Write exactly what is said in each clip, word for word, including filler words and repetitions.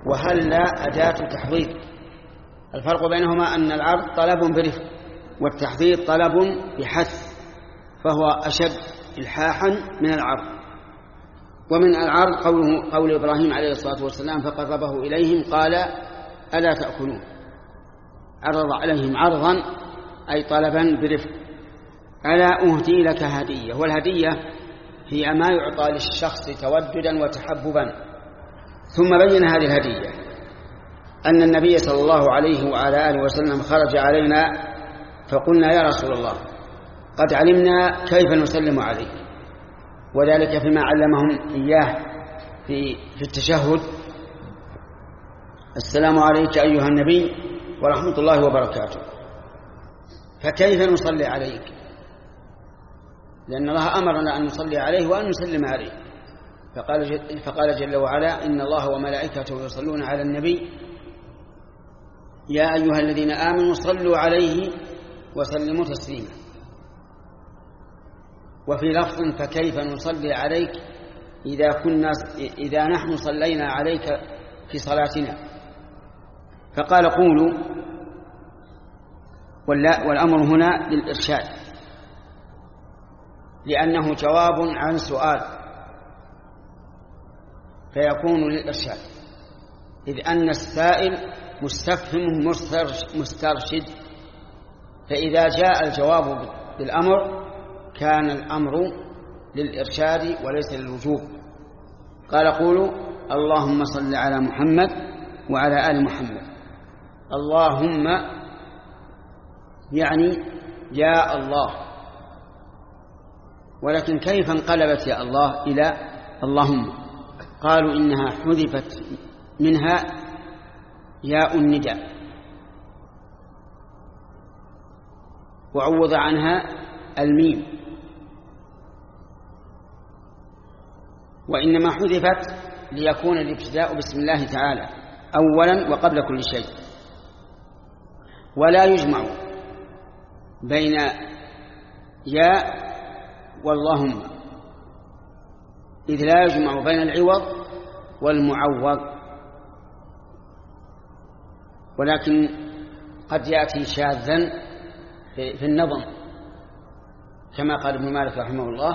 وهل لا أداة تحضيض. الفرق بينهما أن العرض طلب برفق والتحضيض طلب بحث، فهو أشد إلحاحا من العرض. ومن العرض قوله قول إبراهيم عليه الصلاة والسلام فقربه إليهم قال ألا تأكلون، عرض عليهم عرضا أي طلبا برفق. ألا أهدي لك هدية، والهدية هي ما يعطى للشخص توددا وتحببا. ثم بين هذه الهدية أن النبي صلى الله عليه وعلى آله وسلم خرج علينا فقلنا يا رسول الله قد علمنا كيف نسلم عليك، وذلك فيما علمهم إياه في, في التشهد: السلام عليك أيها النبي ورحمة الله وبركاته. فكيف نصلي عليك؟ لأن الله أمرنا أن نصلي عليه وأن نسلم عليه، فقال, فقال جل وعلا: إن الله وملائكته يصلون على النبي يا أيها الذين آمنوا صلوا عليه وسلموا تسليما. وفي لفظ: فكيف نصلي عليك إذا, كنا إذا نحن صلينا عليك في صلاتنا. فقال: قولوا، والأمر هنا للإرشاد، لأنه جواب عن سؤال فيكون للإرشاد، إذ أن السائل مستفهم مسترشد، فإذا جاء الجواب بالأمر كان الأمر للإرشاد وليس للوجوب. قال: قولوا اللهم صل على محمد وعلى آل محمد. اللهم يعني يا الله، ولكن كيف انقلبت يا الله إلى اللهم؟ قالوا إنها حذفت منها ياء النداء وعوض عنها الميم، وإنما حذفت ليكون الابتداء بسم الله تعالى أولا وقبل كل شيء، ولا يجمع بين ياء واللهم، إذ لا يجمع بين العوض والمعوض. ولكن قد يأتي شاذا في النظم كما قال ابن مالك رحمه الله: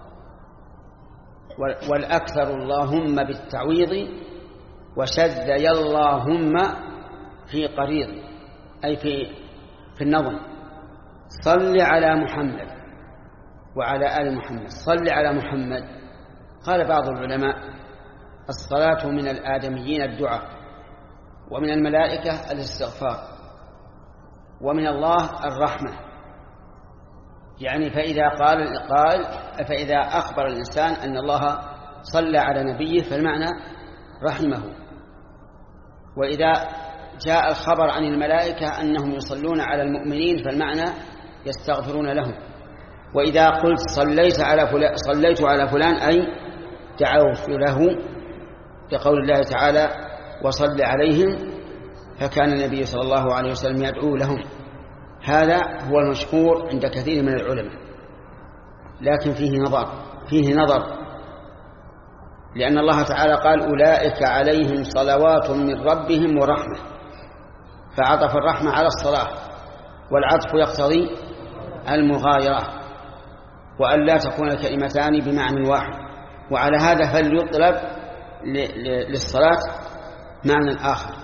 والأكثر اللهم بالتعويض وشذ ياللهم في قريض، أي في, في النظم: صل على محمد وعلى آل محمد. صل على محمد. قال بعض العلماء: الصلاة من الآدميين الدعاء، ومن الملائكة الاستغفار، ومن الله الرحمة. يعني فإذا قال قال فإذا أخبر الإنسان أن الله صلى على نبيه فالمعنى رحمه، وإذا جاء الخبر عن الملائكة أنهم يصلون على المؤمنين فالمعنى يستغفرون لهم. وإذا قلت صليت على فلان صليت على فلان أي دعوت له، كقول الله تعالى: وصل عليهم، فكان النبي صلى الله عليه وسلم يدعو لهم. هذا هو المشهور عند كثير من العلماء، لكن فيه نظر فيه نظر لأن الله تعالى قال: أولئك عليهم صلوات من ربهم ورحمة، فعطف الرحمة على الصلاة، والعطف يقتضي المغايرة، وأن لا تكون كلمتان بمعنى واحد. وعلى هذا فليطلب للصلاة معنى آخر.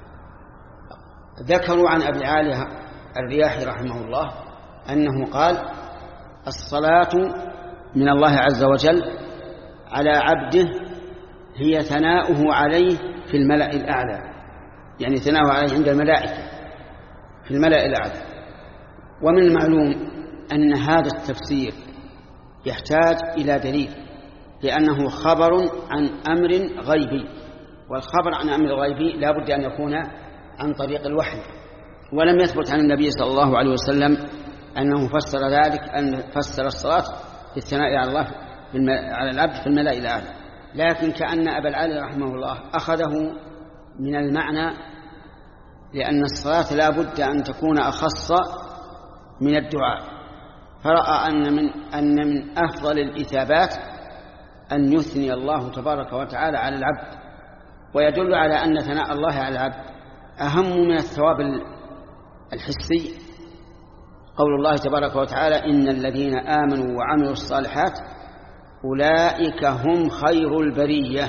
ذكروا عن أبي عالية الرياحي رحمه الله أنه قال: الصلاة من الله عز وجل على عبده هي ثناؤه عليه في الملأ الأعلى، يعني ثناؤه عليه عند الملائكة في الملأ الأعلى. ومن المعلوم أن هذا التفسير يحتاج إلى دليل، لأنه خبر عن أمر غيبي، والخبر عن أمر غيبي لا بد أن يكون عن طريق الوحي، ولم يثبت عن النبي صلى الله عليه وسلم أنه فسر ذلك، أن فسر الصلاة في الثناء على الله على العبد في الملأ الأعلى. لكن كأن أبا العالي رحمه الله أخذه من المعنى، لأن الصلاة لا بد أن تكون أخص من الدعاء، فرأى أن من, أن من أفضل الإثابات أن يثني الله تبارك وتعالى على العبد ويدل على أن ثناء الله على العبد أهم من الثواب الحسي قول الله تبارك وتعالى إن الذين آمنوا وعملوا الصالحات أولئك هم خير البرية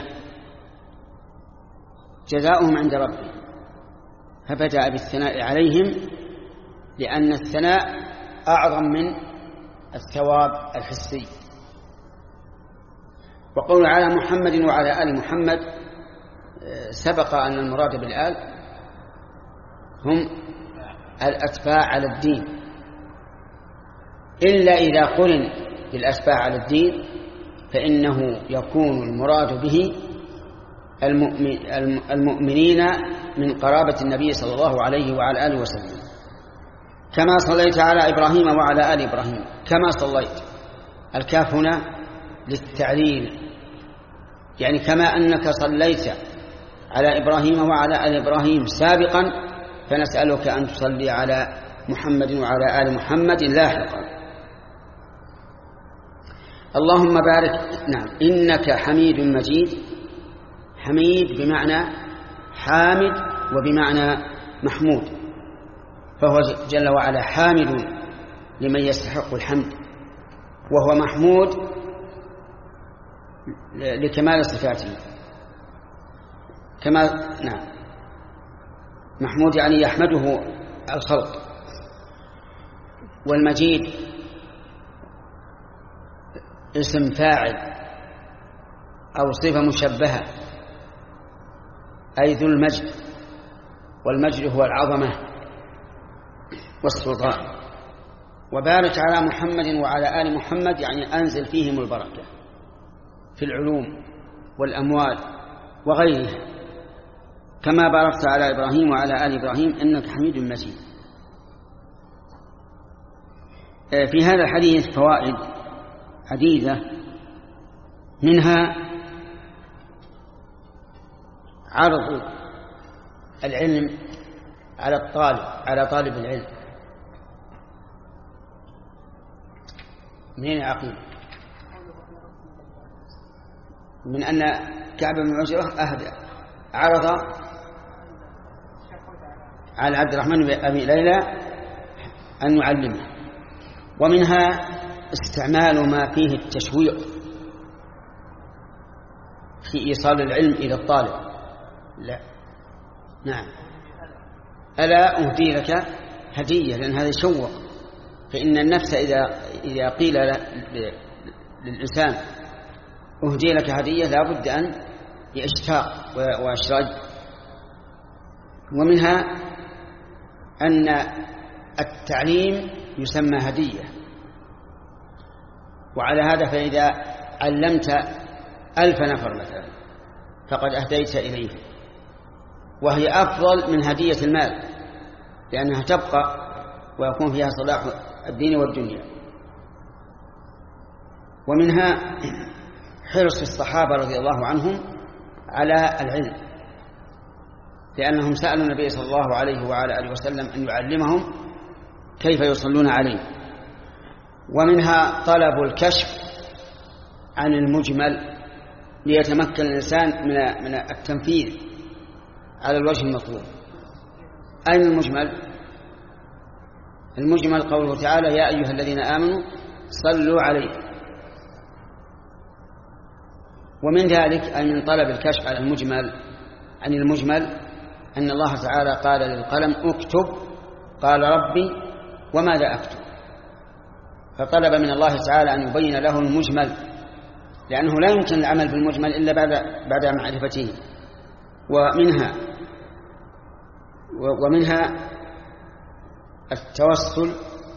جزاؤهم عند ربهم، فبدأ بالثناء عليهم لأن الثناء أعظم من الثواب الحسي. وقول على محمد وعلى آل محمد سبق أن المراد بالآل هم الأتباع على الدين، إلا إذا قرن بالأتباع على الدين فإنه يكون المراد به المؤمنين من قرابة النبي صلى الله عليه وعلى آله وسلم. كما صليت على إبراهيم وعلى آل إبراهيم، كما صليت، الكاف هنا للتعليل، يعني كما أنك صليت على إبراهيم وعلى آل إبراهيم سابقا فنسألك أن تصلي على محمد وعلى آل محمد لاحقا. اللهم بارك. نعم، إنك حميد مجيد. حميد بمعنى حامد وبمعنى محمود، فهو جل وعلا حامد لمن يستحق الحمد، وهو محمود لكمال صفاته. كما نعم محمود يعني يحمده الخلق. والمجيد اسم فاعل أو صفة مشبهة، أي ذو المجد، والمجد هو العظمة والسلطان. وبارك على محمد وعلى آل محمد يعني أنزل فيهم البركة في العلوم والأموال وغيرها، كما باركت على إبراهيم وعلى آل إبراهيم إنك حميد مجيد. في هذا الحديث فوائد عديدة، منها عرض العلم على الطالب على طالب العلم. منين عقيم؟ من أن كعب بن عجرة أهدى عرض على عبد الرحمن بن أبي ليلى أن يعلمه. ومنها استعمال ما فيه التشويق في إيصال العلم إلى الطالب. لا نعم ألا أهدي لك هدية، لأن هذا يشوق. فإن النفس إذا إذا قيل للإنسان أهدي لك هدية لا بد أن يشتاق ويشرج. ومنها أن التعليم يسمى هدية، وعلى هذا فإذا علمت ألف نفر مثلا فقد أهديت إليه، وهي أفضل من هدية المال لأنها تبقى ويكون فيها صلاح الدين والدنيا. ومنها حرص الصحابة رضي الله عنهم على العلم، لأنهم سألوا النبي صلى الله عليه وعلى آله وسلم أن يعلمهم كيف يصلون عليه. ومنها طلب الكشف عن المجمل ليتمكن الإنسان من التنفيذ على الوجه المطلوب. أين المجمل؟ المجمل قوله تعالى يا أيها الذين آمنوا صلوا عليه. ومن ذلك أي من طلب الكشف على المجمل عن المجمل أن الله تعالى قال للقلم اكتب، قال ربي وماذا أكتب؟ فطلب من الله تعالى أن يبين له المجمل، لأنه لا يمكن العمل بالمجمل إلا بعد بعد معرفته. ومنها ومنها التوصل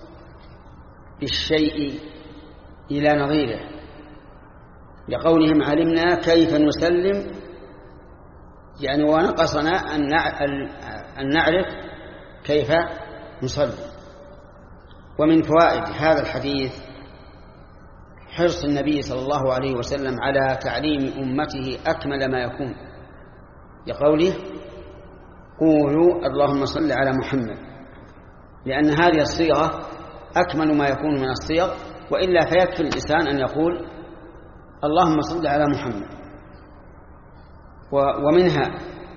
بالشيء إلى نظيره، لقولهم علمنا كيف نسلم، يعني ونقصنا أن نعرف كيف نصلي. ومن فوائد هذا الحديث حرص النبي صلى الله عليه وسلم على تعليم أمته أكمل ما يكون، لقوله قولوا اللهم صل على محمد، لأن هذه الصيغة أكمل ما يكون من الصيغ، وإلا فيكفي الإنسان أن يقول اللهم صل على محمد. ومنها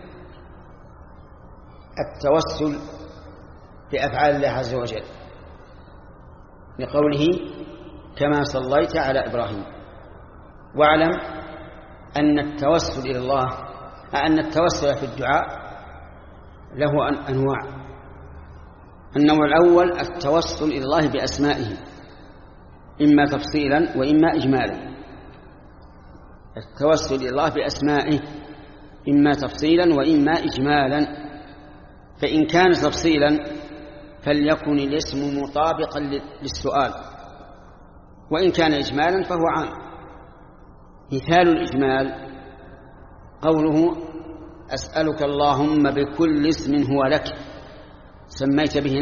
التوسل بأفعال الله عز وجل لقوله كما صليت على إبراهيم. واعلم أن التوسل إلى الله أن التوسل في الدعاء له أنواع. النوع الأول التوسل إلى الله بأسمائه إما تفصيلا وإما إجمالا. التوسل إلى الله بأسمائه إما تفصيلا وإما إجمالا. فإن كان تفصيلا فليكن الاسم مطابقا للسؤال، وإن كان إجمالا فهو عام. مثال الإجمال قوله أسألك اللهم بكل اسم هو لك سميت به